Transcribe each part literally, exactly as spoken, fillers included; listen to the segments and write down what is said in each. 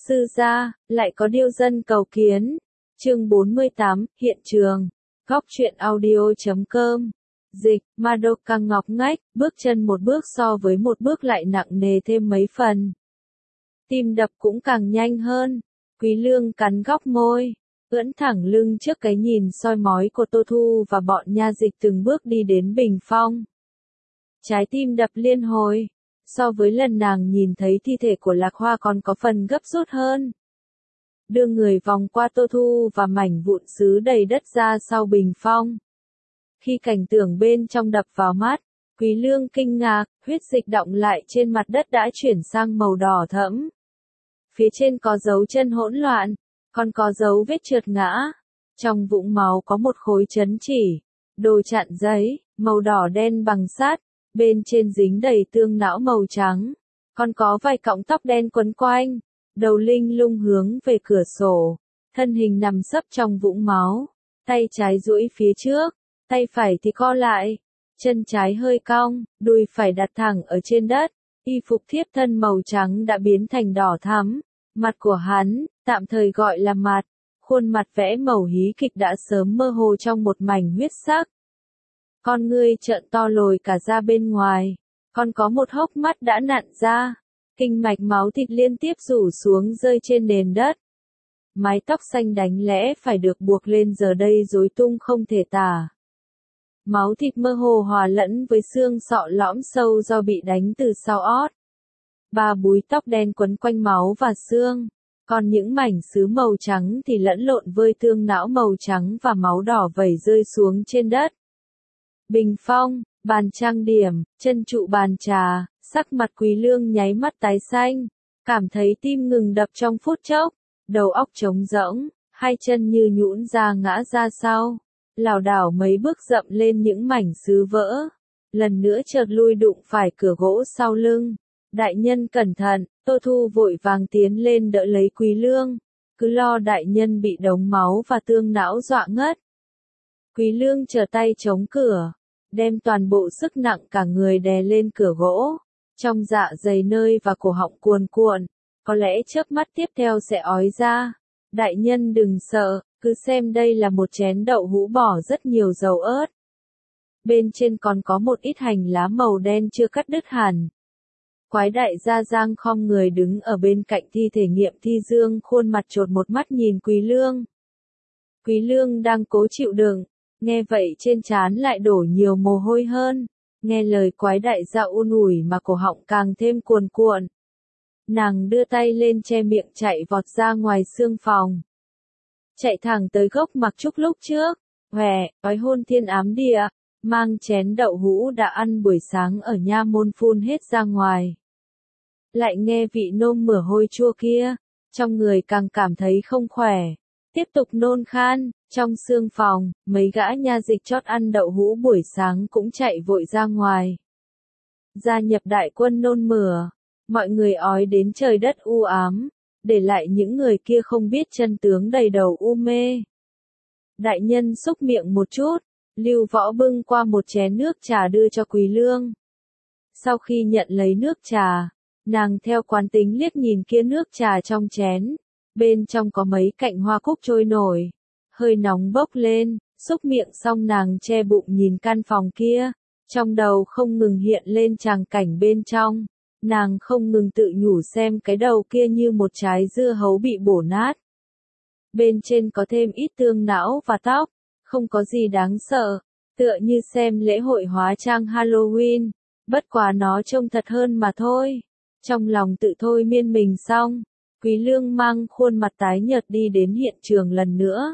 Sư gia, lại có điêu dân cầu kiến. Chương bốn mươi tám, hiện trường. Góc truyện audio chấm com. Dịch, Madoka ngọc ngách, bước chân một bước so với một bước lại nặng nề thêm mấy phần. Tim đập cũng càng nhanh hơn. Quý Lương cắn góc môi, ưỡn thẳng lưng trước cái nhìn soi mói của Tô Thu và bọn nha dịch từng bước đi đến bình phong. Trái tim đập liên hồi, so với lần nàng nhìn thấy thi thể của Lạc Hoa còn có phần gấp rút hơn. Đưa người vòng qua Tô Thu và mảnh vụn sứ đầy đất ra sau bình phong. Khi cảnh tượng bên trong đập vào mắt, Quý Lương kinh ngạc, huyết dịch đọng lại trên mặt đất đã chuyển sang màu đỏ thẫm. Phía trên có dấu chân hỗn loạn, còn có dấu vết trượt ngã. Trong vũng máu có một khối chấn chỉ, đồ chặn giấy, màu đỏ đen bằng sắt, bên trên dính đầy tương não màu trắng, còn có vài cọng tóc đen quấn quanh, đầu linh lung hướng về cửa sổ, thân hình nằm sấp trong vũng máu, tay trái duỗi phía trước, tay phải thì co lại, chân trái hơi cong, đùi phải đặt thẳng ở trên đất, y phục thiếp thân màu trắng đã biến thành đỏ thắm, mặt của hắn, tạm thời gọi là mặt, khuôn mặt vẽ màu hí kịch đã sớm mơ hồ trong một mảnh huyết sắc. Con ngươi trợn to lồi cả ra bên ngoài, còn có một hốc mắt đã nặn ra, kinh mạch máu thịt liên tiếp rủ xuống rơi trên nền đất. Mái tóc xanh đánh lẽ phải được buộc lên giờ đây rối tung không thể tả. Máu thịt mơ hồ hòa lẫn với xương sọ lõm sâu do bị đánh từ sau ót. Ba búi tóc đen quấn quanh máu và xương, còn những mảnh sứ màu trắng thì lẫn lộn với tương não màu trắng và máu đỏ vẩy rơi xuống trên đất. Bình phong, bàn trang điểm, chân trụ bàn trà, sắc mặt Quý Lương nháy mắt tái xanh, cảm thấy tim ngừng đập trong phút chốc, đầu óc trống rỗng, hai chân như nhũn ra ngã ra sau, lảo đảo mấy bước dậm lên những mảnh sứ vỡ, lần nữa chợt lui đụng phải cửa gỗ sau lưng. Đại nhân cẩn thận, Tô Thu vội vàng tiến lên đỡ lấy Quý Lương, cứ lo đại nhân bị đống máu và tương não dọa ngất. Quý Lương trở tay chống cửa, đem toàn bộ sức nặng cả người đè lên cửa gỗ, trong dạ dày nơi và cổ họng cuồn cuộn, có lẽ chớp mắt tiếp theo sẽ ói ra. Đại nhân đừng sợ, cứ xem đây là một chén đậu hũ bỏ rất nhiều dầu ớt. Bên trên còn có một ít hành lá màu đen chưa cắt đứt hẳn. Quái đại gia Giang khom người đứng ở bên cạnh thi thể nghiệm thi dương, khuôn mặt chột một mắt nhìn Quý Lương. Quý Lương đang cố chịu đựng, nghe vậy trên trán lại đổ nhiều mồ hôi hơn, nghe lời quái đại gia un ủi mà cổ họng càng thêm cuồn cuộn. Nàng đưa tay lên che miệng chạy vọt ra ngoài xương phòng. Chạy thẳng tới gốc mặc trúc lúc trước, hòe, ói hôn thiên ám địa, mang chén đậu hũ đã ăn buổi sáng ở nha môn phun hết ra ngoài. Lại nghe vị nôn mửa hôi chua kia, trong người càng cảm thấy không khỏe, tiếp tục nôn khan, trong xương phòng, mấy gã nha dịch chót ăn đậu hũ buổi sáng cũng chạy vội ra ngoài. Gia nhập đại quân nôn mửa, mọi người ói đến trời đất u ám, để lại những người kia không biết chân tướng đầy đầu u mê. Đại nhân xúc miệng một chút, Lưu Võ bưng qua một chén nước trà đưa cho Quý Lương. Sau khi nhận lấy nước trà, nàng theo quán tính liếc nhìn kia nước trà trong chén, bên trong có mấy cạnh hoa cúc trôi nổi, hơi nóng bốc lên, xúc miệng xong nàng che bụng nhìn căn phòng kia, trong đầu không ngừng hiện lên tràng cảnh bên trong, nàng không ngừng tự nhủ xem cái đầu kia như một trái dưa hấu bị bổ nát. Bên trên có thêm ít tương não và tóc, không có gì đáng sợ, tựa như xem lễ hội hóa trang Halloween, bất quá nó trông thật hơn mà thôi. Trong lòng tự thôi miên mình xong, Quý Lương mang khuôn mặt tái nhợt đi đến hiện trường lần nữa.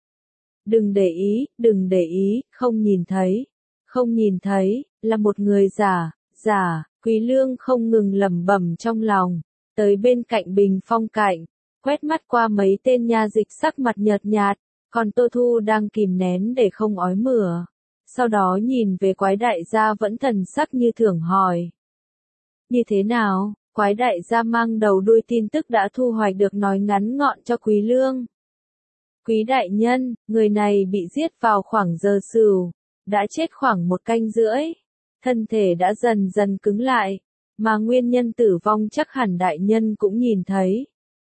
Đừng để ý, đừng để ý, không nhìn thấy, không nhìn thấy, là một người giả, giả, Quý Lương không ngừng lẩm bẩm trong lòng, tới bên cạnh bình phong cạnh, quét mắt qua mấy tên nha dịch sắc mặt nhợt nhạt, còn Tô Thu đang kìm nén để không ói mửa. Sau đó nhìn về quái đại gia vẫn thần sắc như thường hỏi. Như thế nào? Quái đại gia mang đầu đuôi tin tức đã thu hoạch được nói ngắn gọn cho Quý Lương. Quý đại nhân, người này bị giết vào khoảng giờ sửu, đã chết khoảng một canh rưỡi. Thân thể đã dần dần cứng lại, mà nguyên nhân tử vong chắc hẳn đại nhân cũng nhìn thấy.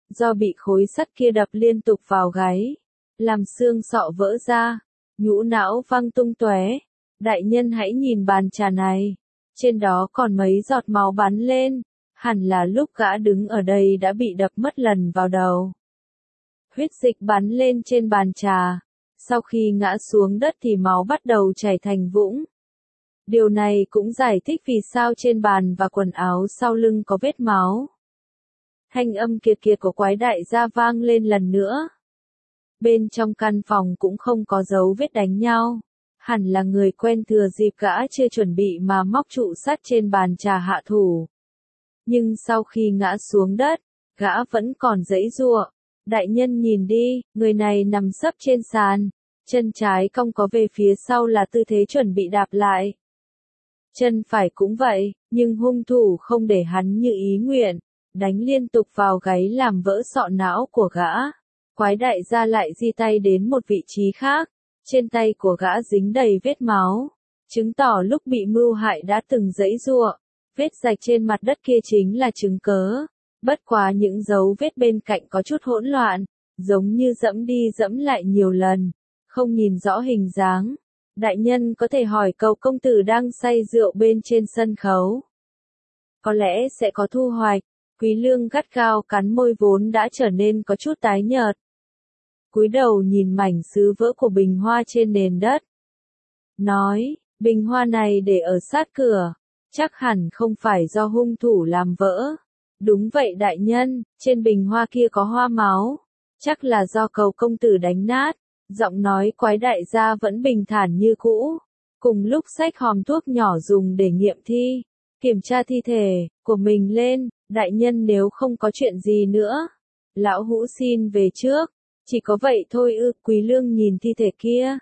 do bị khối sắt kia đập liên tục vào gáy, làm xương sọ vỡ ra, nhũ não văng tung tóe. Đại nhân hãy nhìn bàn trà này, trên đó còn mấy giọt máu bắn lên, hẳn là lúc gã đứng ở đây đã bị đập mất lần vào đầu. Huyết dịch bắn lên trên bàn trà, sau khi ngã xuống đất thì máu bắt đầu chảy thành vũng. Điều này cũng giải thích vì sao trên bàn và quần áo sau lưng có vết máu. Thanh âm kiệt kiệt của quái đại gia vang lên lần nữa. Bên trong căn phòng cũng không có dấu vết đánh nhau. Hẳn là người quen thừa dịp gã chưa chuẩn bị mà móc trụ sắt trên bàn trà hạ thủ. Nhưng sau khi ngã xuống đất, gã vẫn còn giãy giụa. Đại nhân nhìn đi, người này nằm sấp trên sàn, chân trái cong có về phía sau là tư thế chuẩn bị đạp lại. Chân phải cũng vậy, nhưng hung thủ không để hắn như ý nguyện, đánh liên tục vào gáy làm vỡ sọ não của gã. Quái đại gia lại di tay đến một vị trí khác, trên tay của gã dính đầy vết máu, chứng tỏ lúc bị mưu hại đã từng giãy giụa. Vết rạch trên mặt đất kia chính là chứng cớ. Bất quá những dấu vết bên cạnh có chút hỗn loạn, giống như dẫm đi dẫm lại nhiều lần, không nhìn rõ hình dáng. Đại nhân có thể hỏi cậu công tử đang say rượu bên trên sân khấu. Có lẽ sẽ có thu hoạch. Quý Lương gắt gao cắn môi vốn đã trở nên có chút tái nhợt. Cúi đầu nhìn mảnh sứ vỡ của bình hoa trên nền đất. Nói, bình hoa này để ở sát cửa, chắc hẳn không phải do hung thủ làm vỡ. Đúng vậy đại nhân, trên bình hoa kia có hoa máu, chắc là do cầu công tử đánh nát. Giọng nói quái đại gia vẫn bình thản như cũ, cùng lúc xách hòm thuốc nhỏ dùng để nghiệm thi, kiểm tra thi thể của mình lên. Đại nhân nếu không có chuyện gì nữa, lão hũ xin về trước. Chỉ có vậy thôi ư? Quý Lương nhìn thi thể kia,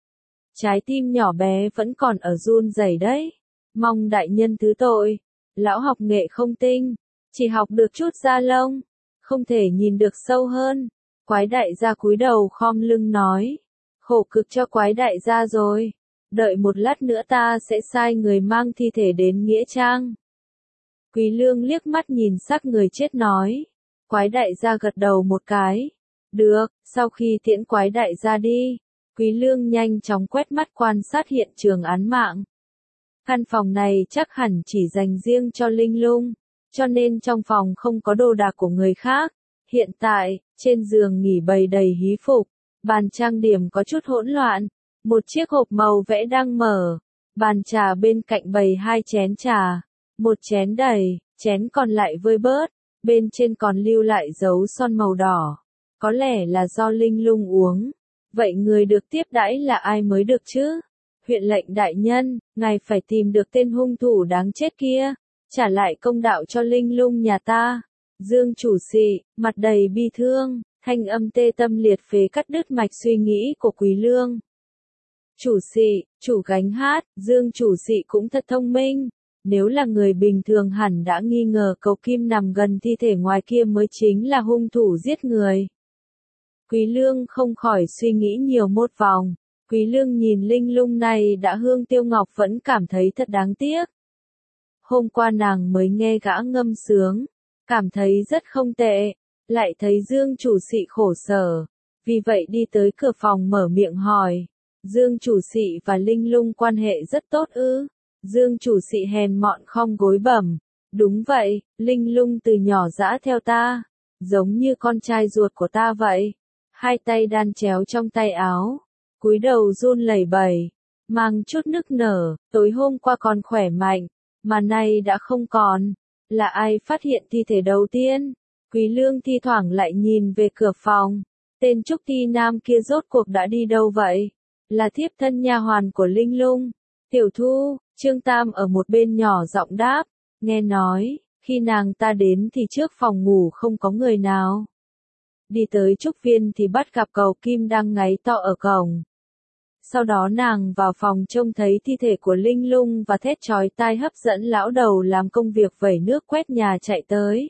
trái tim nhỏ bé vẫn còn ở run rẩy đấy. Mong đại nhân thứ tội, lão học nghệ không tinh, chỉ học được chút da lông, không thể nhìn được sâu hơn. Quái đại gia cúi đầu khom lưng nói, khổ cực cho quái đại gia rồi, đợi một lát nữa ta sẽ sai người mang thi thể đến nghĩa trang. Quý Lương liếc mắt nhìn xác người chết nói, quái đại gia gật đầu một cái. Được, sau khi tiễn quái đại gia đi, Quý Lương nhanh chóng quét mắt quan sát hiện trường án mạng. Căn phòng này chắc hẳn chỉ dành riêng cho Linh Lung, cho nên trong phòng không có đồ đạc của người khác. Hiện tại, trên giường nghỉ bày đầy hí phục, bàn trang điểm có chút hỗn loạn, một chiếc hộp màu vẽ đang mở, bàn trà bên cạnh bày hai chén trà, một chén đầy, chén còn lại vơi bớt, bên trên còn lưu lại dấu son màu đỏ, có lẽ là do Linh Lung uống. Vậy người được tiếp đãi là ai mới được chứ? Huyện lệnh đại nhân, ngài phải tìm được tên hung thủ đáng chết kia, trả lại công đạo cho Linh Lung nhà ta. Dương chủ sĩ, mặt đầy bi thương, thanh âm tê tâm liệt phế cắt đứt mạch suy nghĩ của Quý Lương. Chủ sĩ, chủ gánh hát, Dương chủ sĩ cũng thật thông minh. Nếu là người bình thường hẳn đã nghi ngờ cầu kim nằm gần thi thể ngoài kia mới chính là hung thủ giết người. Quý Lương không khỏi suy nghĩ nhiều một vòng. Quý Lương nhìn Linh Lung này đã Hương Tiêu Ngọc vẫn cảm thấy thật đáng tiếc. Hôm qua nàng mới nghe gã ngâm sướng, cảm thấy rất không tệ, lại thấy Dương chủ sĩ khổ sở, vì vậy đi tới cửa phòng mở miệng hỏi, Dương chủ sĩ và Linh Lung quan hệ rất tốt ư? Dương chủ sĩ hèn mọn khom gối bẩm, đúng vậy, Linh Lung từ nhỏ dã theo ta, giống như con trai ruột của ta vậy. Hai tay đan chéo trong tay áo, cúi đầu run lẩy bẩy, mang chút nức nở, tối hôm qua còn khỏe mạnh, mà nay đã không còn. Là ai phát hiện thi thể đầu tiên? Quý Lương thi thoảng lại nhìn về cửa phòng, tên Trúc Ti Nam kia rốt cuộc đã đi đâu vậy? Là thiếp thân nha hoàn của Linh Lung. Tiểu Thu, Trương Tam ở một bên nhỏ giọng đáp, nghe nói, khi nàng ta đến thì trước phòng ngủ không có người nào. Đi tới trúc viên thì bắt gặp cầu kim đang ngáy to ở cổng. Sau đó nàng vào phòng trông thấy thi thể của Linh Lung và thét chói tai hấp dẫn lão đầu làm công việc vẩy nước quét nhà chạy tới.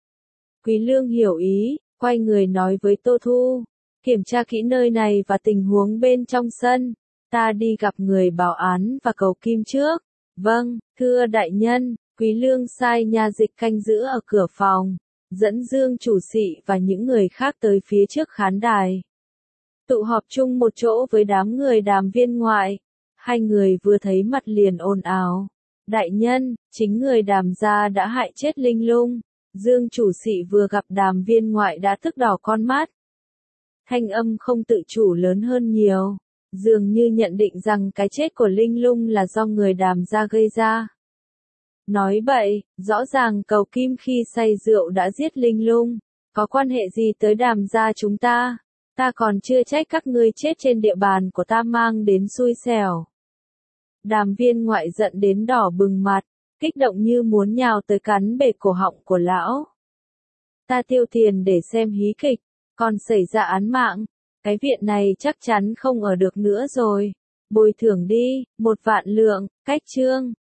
Quý Lương hiểu ý, quay người nói với Tô Thu, kiểm tra kỹ nơi này và tình huống bên trong sân, ta đi gặp người bảo án và cầu kim trước. Vâng, thưa đại nhân. Quý Lương sai nha dịch canh giữ ở cửa phòng, dẫn Dương chủ sự và những người khác tới phía trước khán đài. Tụ họp chung một chỗ với đám người Đàm Viên Ngoại, hai người vừa thấy mặt liền ồn ào. Đại nhân, chính người Đàm gia đã hại chết Linh Lung. Dương chủ sự vừa gặp Đàm Viên Ngoại đã tức đỏ con mắt. Thanh âm không tự chủ lớn hơn nhiều, dường như nhận định rằng cái chết của Linh Lung là do người Đàm gia gây ra. Nói bậy, rõ ràng Cầu Kim khi say rượu đã giết Linh Lung, có quan hệ gì tới Đàm gia chúng ta? Ta còn chưa trách các ngươi chết trên địa bàn của ta mang đến xui xẻo. Đàm Viên Ngoại giận đến đỏ bừng mặt, kích động như muốn nhào tới cắn bể cổ họng của lão. Ta tiêu tiền để xem hí kịch, còn xảy ra án mạng, cái viện này chắc chắn không ở được nữa rồi. Bồi thường đi, một vạn lượng, cách chương.